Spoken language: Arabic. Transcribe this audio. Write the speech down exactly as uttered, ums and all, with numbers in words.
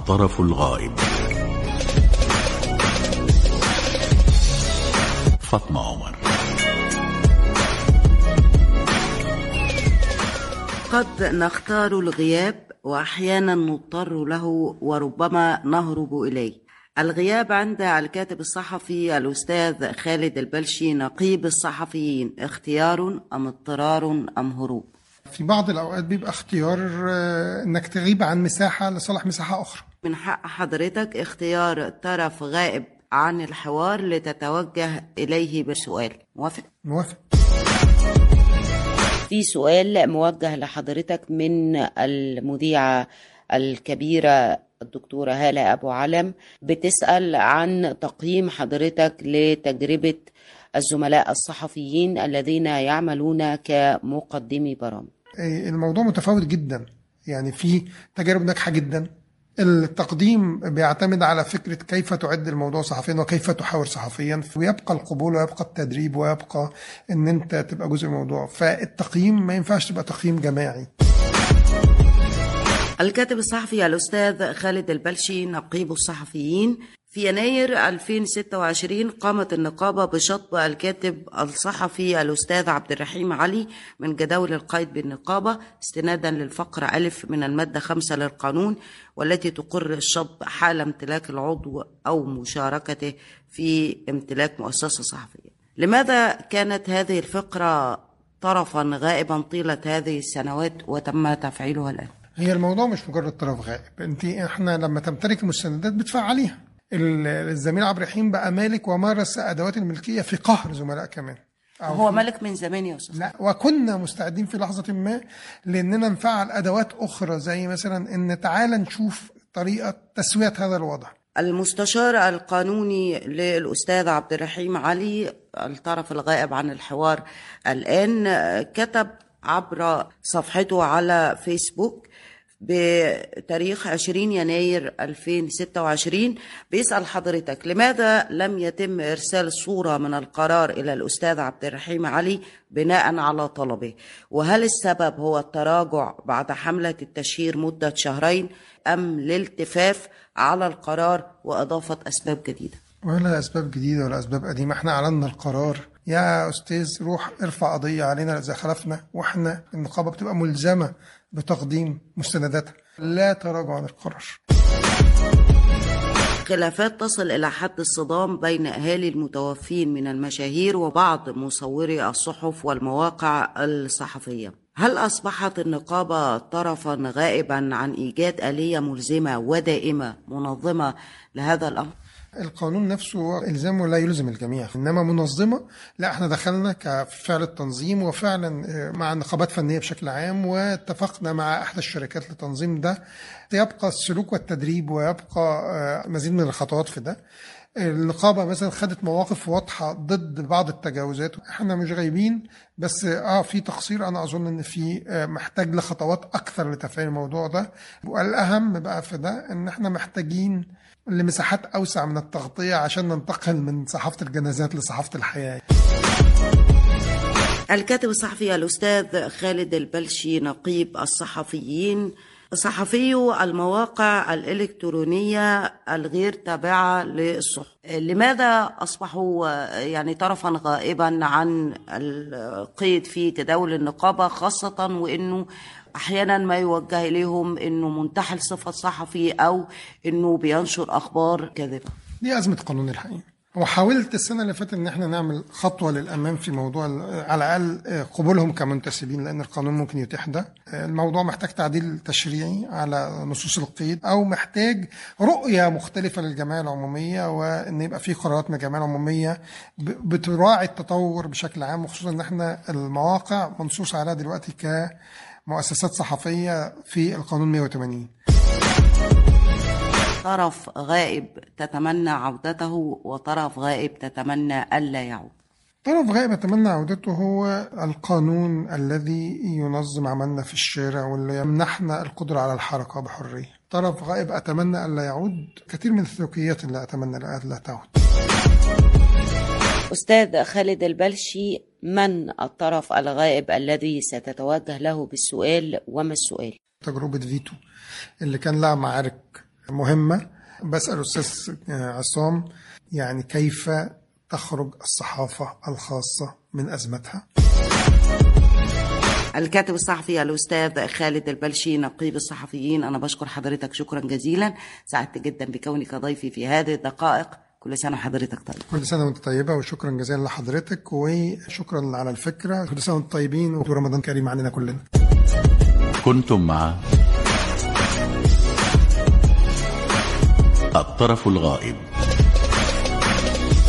الطرف الغائب. فاطمة عمر. قد نختار الغياب وأحيانا نضطر له وربما نهرب إليه. الغياب عند الكاتب الصحفي الأستاذ خالد البلشي نقيب الصحفيين اختيار أم اضطرار أم هروب؟ في بعض الأوقات بيبقى اختيار أنك تغيب عن مساحة لصالح مساحة أخرى. من حق حضرتك اختيار طرف غائب عن الحوار لتتوجه إليه بسؤال. موافق؟ موافق. في سؤال موجه لحضرتك من المذيعة الكبيرة الدكتورة هالة أبو علم، بتسأل عن تقييم حضرتك لتجربة الزملاء الصحفيين الذين يعملون كمقدمي برامج. الموضوع متفاوت جدا، يعني في تجارب ناجحة جدا. التقديم بيعتمد على فكرة كيف تعد الموضوع صحفيا وكيف تحاور صحفيا، ويبقى القبول ويبقى التدريب ويبقى ان انت تبقى جزء من الموضوع. فالتقييم ما ينفعش تبقى تقييم جماعي. الكاتب الصحفي الأستاذ خالد البلشي نقيب الصحفيين، في يناير ألفين وستة وعشرين قامت النقابة بشطب الكاتب الصحفي الأستاذ عبد الرحيم علي من جداول القيد بالنقابة استنادا للفقرة ألف من المادة خمسة للقانون، والتي تقر الشطب حال امتلاك العضو أو مشاركته في امتلاك مؤسسة صحفية. لماذا كانت هذه الفقرة طرفا غائبا طيلة هذه السنوات وتم تفعيلها الآن؟ هي الموضوع مش مجرد طرف غائب، انت احنا لما تمتلك المستندات بتفعليها. الزميل عبد الرحيم بقى مالك ومارس ادوات الملكيه في قهر زملاء كمان. هو مالك من زمان يا استاذ. لا، وكنا مستعدين في لحظه ما لاننا نفعل ادوات اخرى، زي مثلا ان تعالى نشوف طريقه تسويه هذا الوضع. المستشار القانوني للأستاذ عبد الرحيم علي الطرف الغائب عن الحوار الآن كتب عبر صفحته على فيسبوك بتاريخ عشرين يناير ألفين وستة وعشرين بيسأل حضرتك لماذا لم يتم إرسال صورة من القرار إلى الأستاذ عبد الرحيم علي بناء على طلبه، وهل السبب هو التراجع بعد حملة التشهير مدة شهرين أم الالتفاف على القرار وإضافة أسباب جديدة؟ ولا أسباب جديدة ولا أسباب قديمة، احنا أعلنا القرار يا أستاذ، روح ارفع قضية علينا إذا خلفنا، وإحنا النقابة بتبقى ملزمة بتقديم مستنداتها. لا تراجع عن القرار. خلافات تصل إلى حد الصدام بين أهالي المتوفين من المشاهير وبعض مصوري الصحف والمواقع الصحفية. هل أصبحت النقابة طرفا غائبا عن إيجاد آلية ملزمة ودائمة منظمة لهذا الأمر؟ القانون نفسه إلزامه لا يلزم الجميع، إنما منظمة لا، احنا دخلنا كفعل التنظيم وفعلا مع نقابات فنية بشكل عام، واتفقنا مع أحد الشركات لتنظيم ده. يبقى السلوك والتدريب ويبقى مزيد من الخطوات في ده. النقابة مثلا خدت مواقف واضحة ضد بعض التجاوزات، احنا مش غايبين، بس اه في تقصير. انا اظن ان في محتاج لخطوات اكثر لتفعيل الموضوع ده. والاهم بقى في ده ان احنا محتاجين لمساحات اوسع من التغطية عشان ننتقل من صحافة الجنازات لصحافة الحياة. الكاتب الصحفي الأستاذ خالد البلشي نقيب الصحفيين، صحفي المواقع الإلكترونية الغير تابعة للصحف، لماذا أصبحوا يعني طرفا غائبا عن القيد في تداول النقابة، خاصة وإنه أحيانا ما يوجه إليهم إنه منتحل صفة صحفي أو إنه بينشر أخبار كاذبة؟ دي أزمة قانون الحقيقة. وحاولت السنة اللي فاتت إن احنا نعمل خطوة للأمام في موضوع على الأقل قبولهم كمنتسبين، لأن القانون ممكن يتيح ده. الموضوع محتاج تعديل تشريعي على نصوص القيد، أو محتاج رؤية مختلفة للجمعية العمومية، وإن يبقى في قرارات من الجمعية العمومية بتراعي التطور بشكل عام، وخصوصا إن احنا المواقع منصوص عليها دلوقتي كمؤسسات صحفية في القانون مئة وثمانين. طرف غائب تتمنى عودته وطرف غائب تتمنى ألا يعود. طرف غائب يتمنى عودته هو القانون الذي ينظم عملنا في الشارع واللي يمنحنا القدرة على الحركة بحرية. طرف غائب أتمنى ألا يعود كثير من السلوكيات اللي أتمنى ألا تعود. أستاذ خالد البلشي، من الطرف الغائب الذي ستتوجه له بالسؤال وما السؤال؟ تجربة فيتو اللي كان لها معارك مهمة. بسأل أستاذ عصام يعني كيف تخرج الصحافة الخاصة من أزمتها؟ الكاتب الصحفي الأستاذ خالد البلشي نقيب الصحفيين، أنا بشكر حضرتك شكرا جزيلا، سعدت جدا بكونك ضيفي في هذه الدقائق. كل سنة وحضرتك طيب. كل سنة وانت طيبة وشكرا جزيلا لحضرتك وشكرا على الفكرة. كل سنة وانتم طيبين ورمضان كريم علينا كلنا. كنتم مع الطرف الغائب.